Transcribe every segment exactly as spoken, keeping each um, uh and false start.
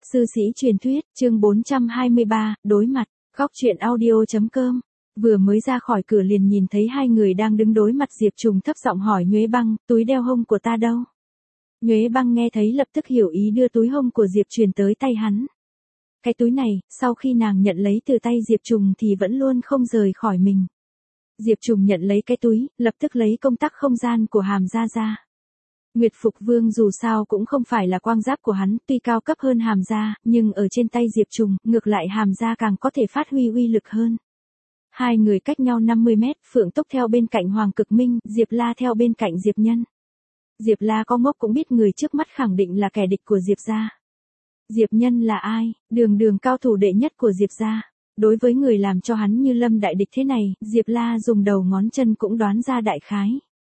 Sư sĩ truyền thuyết, chương bốn trăm hai mươi ba, đối mặt, góc truyện audio.com. Vừa mới ra khỏi cửa liền nhìn thấy hai người đang đứng đối mặt. Diệp Trùng thấp giọng hỏi Nhuế Băng, túi đeo hông của ta đâu? Nhuế Băng nghe thấy lập tức hiểu ý, đưa túi hông của Diệp truyền tới tay hắn. Cái túi này, sau khi nàng nhận lấy từ tay Diệp Trùng thì vẫn luôn không rời khỏi mình. Diệp Trùng nhận lấy cái túi, lập tức lấy công tắc không gian của Hàm Gia ra. Nguyệt Phục Vương dù sao cũng không phải là quang giáp của hắn, tuy cao cấp hơn Hàm Gia, nhưng ở trên tay Diệp Trùng, ngược lại Hàm Gia càng có thể phát huy uy lực hơn. Hai người cách nhau năm mươi mét, Phượng Túc theo bên cạnh Hoàng Cực Minh, Diệp La theo bên cạnh Diệp Nhân. Diệp La có ngốc cũng biết người trước mắt khẳng định là kẻ địch của Diệp gia. Diệp Nhân là ai? Đường đường cao thủ đệ nhất của Diệp gia. Đối với người làm cho hắn như lâm đại địch thế này, Diệp La dùng đầu ngón chân cũng đoán ra đại khái.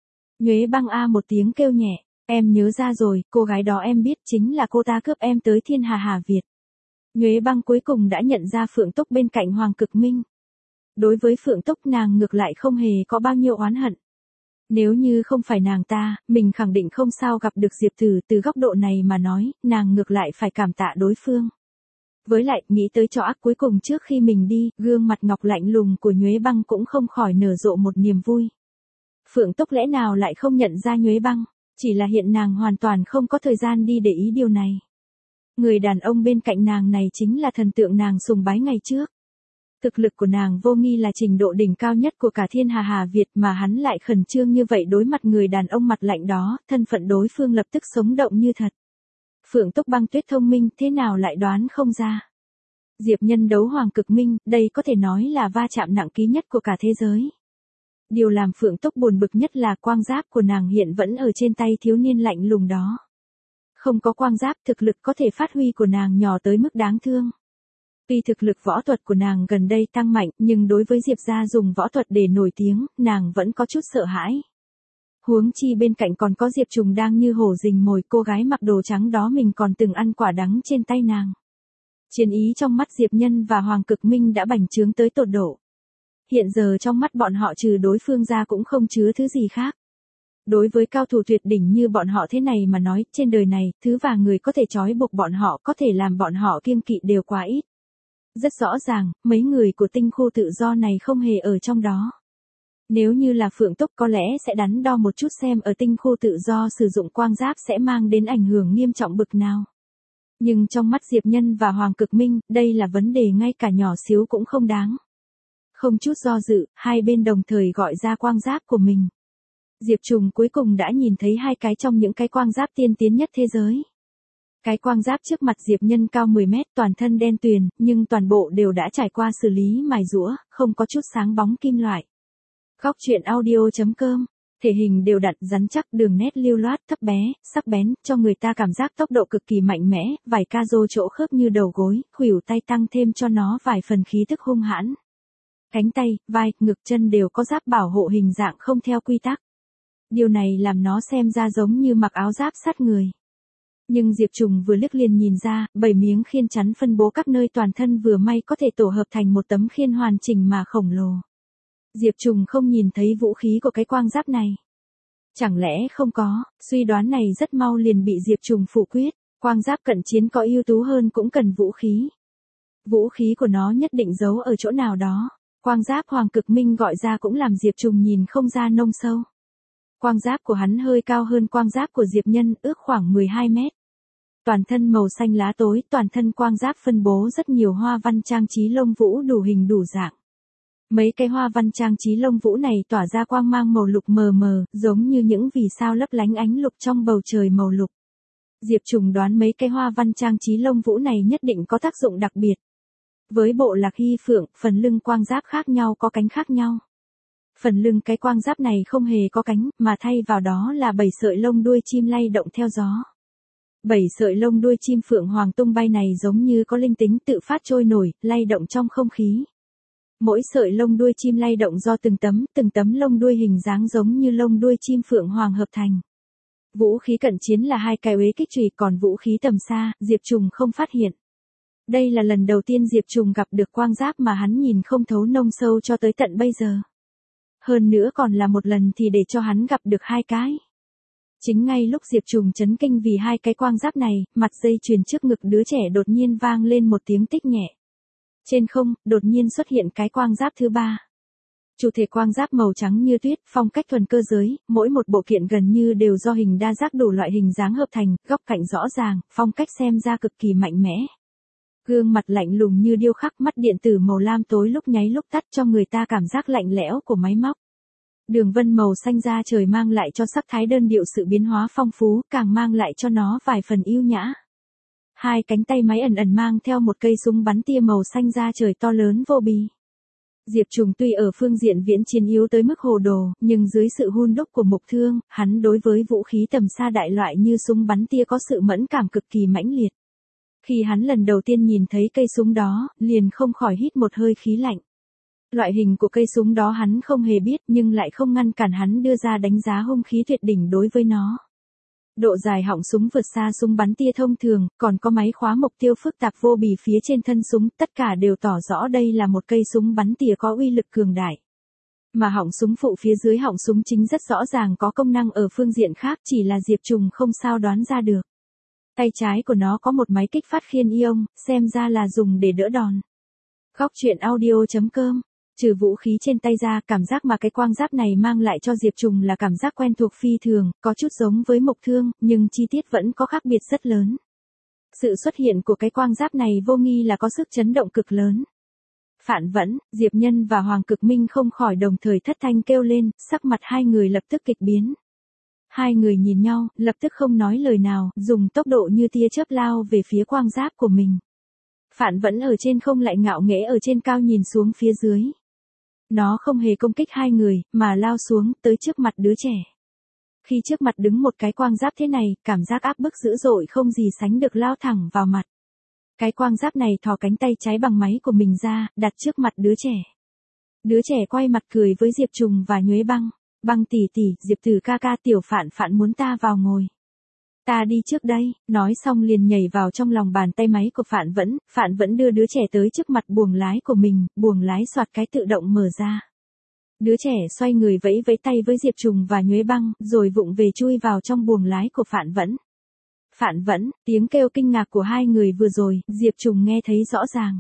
Nhuế Băng a một tiếng kêu nhẹ, em nhớ ra rồi, cô gái đó em biết chính là cô ta cướp em tới Thiên Hà Hà Việt. Nhuế Băng cuối cùng đã nhận ra Phượng Túc bên cạnh Hoàng Cực Minh. Đối với Phượng Túc nàng ngược lại không hề có bao nhiêu oán hận. Nếu như không phải nàng ta, mình khẳng định không sao gặp được Diệp Tử. Từ góc độ này mà nói, nàng ngược lại phải cảm tạ đối phương. Với lại, nghĩ tới trò ác cuối cùng trước khi mình đi, gương mặt ngọc lạnh lùng của Nhuế Băng cũng không khỏi nở rộ một niềm vui. Phượng Túc lẽ nào lại không nhận ra Nhuế Băng, chỉ là hiện nàng hoàn toàn không có thời gian đi để ý điều này. Người đàn ông bên cạnh nàng này chính là thần tượng nàng sùng bái ngày trước. Thực lực của nàng vô nghi là trình độ đỉnh cao nhất của cả Thiên Hà Hà Việt, mà hắn lại khẩn trương như vậy đối mặt người đàn ông mặt lạnh đó, thân phận đối phương lập tức sống động như thật. Phượng Túc Băng Tuyết thông minh, thế nào lại đoán không ra. Diệp Nhân đấu Hoàng Cực Minh, đây có thể nói là va chạm nặng ký nhất của cả thế giới. Điều làm Phượng Túc buồn bực nhất là quang giáp của nàng hiện vẫn ở trên tay thiếu niên lạnh lùng đó. Không có quang giáp, thực lực có thể phát huy của nàng nhỏ tới mức đáng thương. Tuy thực lực võ thuật của nàng gần đây tăng mạnh, nhưng đối với Diệp gia dùng võ thuật để nổi tiếng, nàng vẫn có chút sợ hãi. Huống chi bên cạnh còn có Diệp Trùng đang như hổ rình mồi, cô gái mặc đồ trắng đó mình còn từng ăn quả đắng trên tay nàng. Chiến ý trong mắt Diệp Nhân và Hoàng Cực Minh đã bành trướng tới tột độ. Hiện giờ trong mắt bọn họ trừ đối phương ra cũng không chứa thứ gì khác. Đối với cao thủ tuyệt đỉnh như bọn họ thế này mà nói, trên đời này, thứ và người có thể trói buộc bọn họ, có thể làm bọn họ kiêng kỵ đều quá ít. Rất rõ ràng, mấy người của tinh khu tự do này không hề ở trong đó. Nếu như là Phượng Túc có lẽ sẽ đắn đo một chút xem ở tinh khu tự do sử dụng quang giáp sẽ mang đến ảnh hưởng nghiêm trọng bực nào. Nhưng trong mắt Diệp Nhân và Hoàng Cực Minh, đây là vấn đề ngay cả nhỏ xíu cũng không đáng. Không chút do dự, hai bên đồng thời gọi ra quang giáp của mình. Diệp Trùng cuối cùng đã nhìn thấy hai cái trong những cái quang giáp tiên tiến nhất thế giới. Cái quang giáp trước mặt Diệp Nhân cao mười mét, toàn thân đen tuyền, nhưng toàn bộ đều đã trải qua xử lý mài rũa, không có chút sáng bóng kim loại. Góc truyện audio.com, thể hình đều đặn, rắn chắc, đường nét lưu loát, thấp bé, sắc bén, cho người ta cảm giác tốc độ cực kỳ mạnh mẽ, vài ca rô chỗ khớp như đầu gối, khuỷu tay tăng thêm cho nó vài phần khí tức hung hãn. Cánh tay, vai, ngực, chân đều có giáp bảo hộ hình dạng không theo quy tắc. Điều này làm nó xem ra giống như mặc áo giáp sát người. Nhưng Diệp Trùng vừa liếc liền nhìn ra, bảy miếng khiên chắn phân bố các nơi toàn thân vừa may có thể tổ hợp thành một tấm khiên hoàn chỉnh mà khổng lồ. Diệp Trùng không nhìn thấy vũ khí của cái quang giáp này. Chẳng lẽ không có, suy đoán này rất mau liền bị Diệp Trùng phủ quyết, quang giáp cận chiến có ưu tú hơn cũng cần vũ khí. Vũ khí của nó nhất định giấu ở chỗ nào đó, quang giáp Hoàng Cực Minh gọi ra cũng làm Diệp Trùng nhìn không ra nông sâu. Quang giáp của hắn hơi cao hơn quang giáp của Diệp Nhân, ước khoảng mười hai mét. Toàn thân màu xanh lá tối, toàn thân quang giáp phân bố rất nhiều hoa văn trang trí lông vũ đủ hình đủ dạng. Mấy cái hoa văn trang trí lông vũ này tỏa ra quang mang màu lục mờ mờ, giống như những vì sao lấp lánh ánh lục trong bầu trời màu lục. Diệp Trùng đoán mấy cái hoa văn trang trí lông vũ này nhất định có tác dụng đặc biệt. Với bộ lạc hy phượng, phần lưng quang giáp khác nhau có cánh khác nhau. Phần lưng cái quang giáp này không hề có cánh, mà thay vào đó là bảy sợi lông đuôi chim lay động theo gió. Bảy sợi lông đuôi chim phượng hoàng tung bay này giống như có linh tính tự phát trôi nổi, lay động trong không khí. Mỗi sợi lông đuôi chim lay động do từng tấm, từng tấm lông đuôi hình dáng giống như lông đuôi chim phượng hoàng hợp thành. Vũ khí cận chiến là hai cái uế kích chùy, còn vũ khí tầm xa, Diệp Trùng không phát hiện. Đây là lần đầu tiên Diệp Trùng gặp được quang giáp mà hắn nhìn không thấu nông sâu cho tới tận bây giờ. Hơn nữa còn là một lần thì để cho hắn gặp được hai cái. Chính ngay lúc Diệp Trùng chấn kinh vì hai cái quang giáp này, mặt dây chuyền trước ngực đứa trẻ đột nhiên vang lên một tiếng tích nhẹ. Trên không, đột nhiên xuất hiện cái quang giáp thứ ba. Chủ thể quang giáp màu trắng như tuyết, phong cách thuần cơ giới, mỗi một bộ kiện gần như đều do hình đa giác đủ loại hình dáng hợp thành, góc cạnh rõ ràng, phong cách xem ra cực kỳ mạnh mẽ. Gương mặt lạnh lùng như điêu khắc, mắt điện tử màu lam tối lúc nháy lúc tắt cho người ta cảm giác lạnh lẽo của máy móc. Đường vân màu xanh da trời mang lại cho sắc thái đơn điệu sự biến hóa phong phú, càng mang lại cho nó vài phần yêu nhã. Hai cánh tay máy ẩn ẩn mang theo một cây súng bắn tia màu xanh da trời to lớn vô bì. Diệp Trùng tuy ở phương diện viễn chiến yếu tới mức hồ đồ, nhưng dưới sự hun đúc của Mục Thương, hắn đối với vũ khí tầm xa đại loại như súng bắn tia có sự mẫn cảm cực kỳ mãnh liệt. Khi hắn lần đầu tiên nhìn thấy cây súng đó, liền không khỏi hít một hơi khí lạnh. Loại hình của cây súng đó hắn không hề biết nhưng lại không ngăn cản hắn đưa ra đánh giá hung khí tuyệt đỉnh đối với nó. Độ dài họng súng vượt xa súng bắn tia thông thường, còn có máy khóa mục tiêu phức tạp vô bì phía trên thân súng, tất cả đều tỏ rõ đây là một cây súng bắn tỉa có uy lực cường đại. Mà họng súng phụ phía dưới họng súng chính rất rõ ràng có công năng ở phương diện khác, chỉ là Diệp Trùng không sao đoán ra được. Tay trái của nó có một máy kích phát khiên ion, xem ra là dùng để đỡ đòn. Góc truyện audio chấm com. Trừ vũ khí trên tay ra, cảm giác mà cái quang giáp này mang lại cho Diệp Trùng là cảm giác quen thuộc phi thường, có chút giống với Mục Thương, nhưng chi tiết vẫn có khác biệt rất lớn. Sự xuất hiện của cái quang giáp này vô nghi là có sức chấn động cực lớn. Phản Vẫn, Diệp Nhân và Hoàng Cực Minh không khỏi đồng thời thất thanh kêu lên, sắc mặt hai người lập tức kịch biến. Hai người nhìn nhau, lập tức không nói lời nào, dùng tốc độ như tia chớp lao về phía quang giáp của mình. Phản Vẫn ở trên không lại ngạo nghễ ở trên cao nhìn xuống phía dưới. Nó không hề công kích hai người, mà lao xuống, tới trước mặt đứa trẻ. Khi trước mặt đứng một cái quang giáp thế này, cảm giác áp bức dữ dội không gì sánh được lao thẳng vào mặt. Cái quang giáp này thò cánh tay trái bằng máy của mình ra, đặt trước mặt đứa trẻ. Đứa trẻ quay mặt cười với Diệp Trùng và Nhuế Băng. Băng tỷ tỷ, Diệp Tử ca ca, tiểu Phản Phản muốn ta vào ngồi. Ta đi trước đây, nói xong liền nhảy vào trong lòng bàn tay máy của Phản Vẫn, Phản Vẫn đưa đứa trẻ tới trước mặt buồng lái của mình, buồng lái soạt cái tự động mở ra. Đứa trẻ xoay người vẫy vẫy tay với Diệp Trùng và Nhuế Băng, rồi vụng về chui vào trong buồng lái của Phản Vẫn. Phản Vẫn, tiếng kêu kinh ngạc của hai người vừa rồi, Diệp Trùng nghe thấy rõ ràng.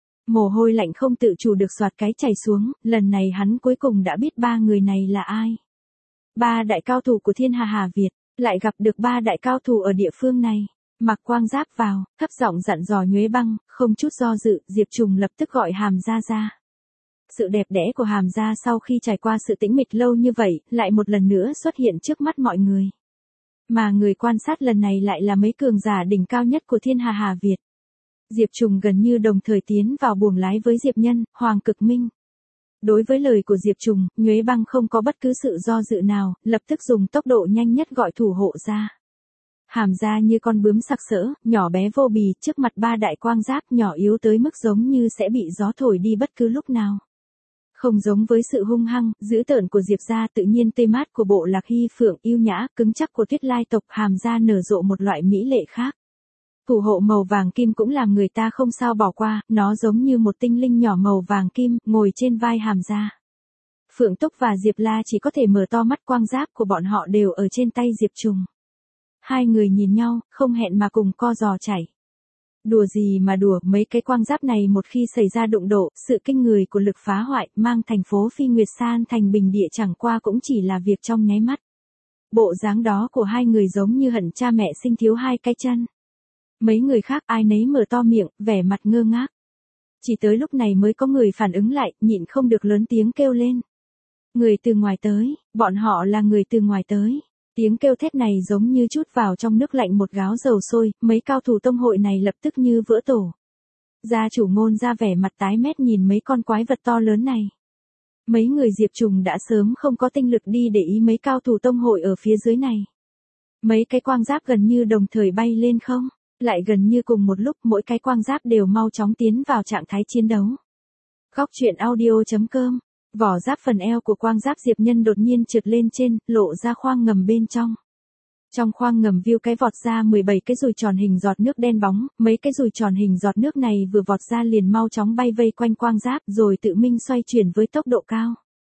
Mồ hôi lạnh không tự chủ được soạt cái chảy xuống, lần này hắn cuối cùng đã biết ba người này là ai. Ba đại cao thủ của Thiên Hà Hà Việt. Lại gặp được ba đại cao thủ ở địa phương này. Mặc quang giáp vào, thấp giọng dặn dò Nhuế Băng, không chút do dự, Diệp Trùng lập tức gọi Hàm Gia ra. Sự đẹp đẽ của Hàm Gia sau khi trải qua sự tĩnh mịch lâu như vậy, lại một lần nữa xuất hiện trước mắt mọi người. Mà người quan sát lần này lại là mấy cường giả đỉnh cao nhất của Thiên Hà Hà Việt. Diệp Trùng gần như đồng thời tiến vào buồng lái với Diệp Nhân, Hoàng Cực Minh. Đối với lời của Diệp Trùng, Nhuế Băng không có bất cứ sự do dự nào, lập tức dùng tốc độ nhanh nhất gọi thủ hộ ra. Hàm Gia như con bướm sặc sỡ, nhỏ bé vô bì, trước mặt ba đại quang giáp nhỏ yếu tới mức giống như sẽ bị gió thổi đi bất cứ lúc nào. Không giống với sự hung hăng, dữ tợn của Diệp gia, tự nhiên tươi mát của Bộ Lạc Hy Phượng, yêu nhã, cứng chắc của Tuyết Lai tộc, Hàm Gia nở rộ một loại mỹ lệ khác. Thủ hộ màu vàng kim cũng làm người ta không sao bỏ qua, nó giống như một tinh linh nhỏ màu vàng kim, ngồi trên vai Hàm Gia. Phượng Túc và Diệp La chỉ có thể mở to mắt, quang giáp của bọn họ đều ở trên tay Diệp Trùng. Hai người nhìn nhau, không hẹn mà cùng co giò chảy. Đùa gì mà đùa, mấy cái quang giáp này một khi xảy ra đụng độ, sự kinh người của lực phá hoại, mang thành phố Phi Nguyệt San thành bình địa chẳng qua cũng chỉ là việc trong nháy mắt. Bộ dáng đó của hai người giống như hận cha mẹ sinh thiếu hai cái chân. Mấy người khác ai nấy mở to miệng, vẻ mặt ngơ ngác. Chỉ tới lúc này mới có người phản ứng lại, nhịn không được lớn tiếng kêu lên. Người từ ngoài tới, bọn họ là người từ ngoài tới. Tiếng kêu thét này giống như trút vào trong nước lạnh một gáo dầu sôi, mấy cao thủ tông hội này lập tức như vỡ tổ. Gia chủ Ngôn ra vẻ mặt tái mét nhìn mấy con quái vật to lớn này. Mấy người Diệp Trùng đã sớm không có tinh lực đi để ý mấy cao thủ tông hội ở phía dưới này. Mấy cái quang giáp gần như đồng thời bay lên không, lại gần như cùng một lúc, mỗi cái quang giáp đều mau chóng tiến vào trạng thái chiến đấu. Góc truyện audio chấm com. Vỏ giáp phần eo của quang giáp Diệp Nhân đột nhiên trượt lên trên, lộ ra khoang ngầm bên trong. Trong khoang ngầm view cái vọt ra mười bảy cái dùi tròn hình giọt nước đen bóng, mấy cái dùi tròn hình giọt nước này vừa vọt ra liền mau chóng bay vây quanh quang giáp rồi tự minh xoay chuyển với tốc độ cao.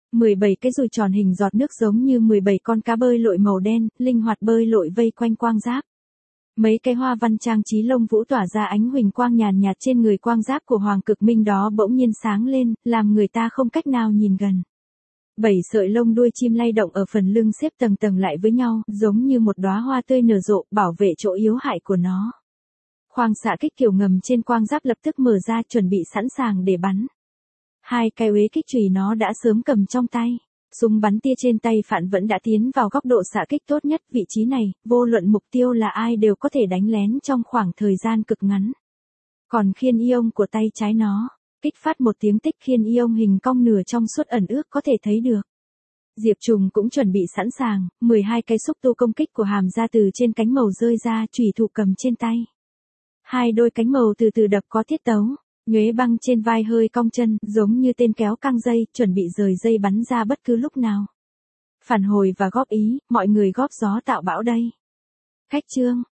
mười bảy cái dùi tròn hình giọt nước giống như mười bảy con cá bơi lội màu đen, linh hoạt bơi lội vây quanh quang giáp. Mấy cái hoa văn trang trí lông vũ tỏa ra ánh huỳnh quang nhàn nhạt trên người quang giáp của Hoàng Cực Minh đó bỗng nhiên sáng lên, làm người ta không cách nào nhìn gần. Bảy sợi lông đuôi chim lay động ở phần lưng xếp tầng tầng lại với nhau, giống như một đóa hoa tươi nở rộ, bảo vệ chỗ yếu hại của nó. Khoang xạ kích kiểu ngầm trên quang giáp lập tức mở ra, chuẩn bị sẵn sàng để bắn. Hai cái uế kích chùy nó đã sớm cầm trong tay. Súng bắn tia trên tay Phạn vẫn đã tiến vào góc độ xạ kích tốt nhất, vị trí này, vô luận mục tiêu là ai đều có thể đánh lén trong khoảng thời gian cực ngắn. Còn khiên ion của tay trái nó, kích phát một tiếng tích khiên ion hình cong nửa trong suốt ẩn ước có thể thấy được. Diệp Trùng cũng chuẩn bị sẵn sàng, mười hai cái xúc tu công kích của hàm ra từ trên cánh màu rơi ra, chùy thủ cầm trên tay. Hai đôi cánh màu từ từ đập có tiết tấu. Nhuế Băng trên vai hơi cong chân, giống như tên kéo căng dây, chuẩn bị rời dây bắn ra bất cứ lúc nào. Phản hồi và góp ý, mọi người góp gió tạo bão đây. Khách chương.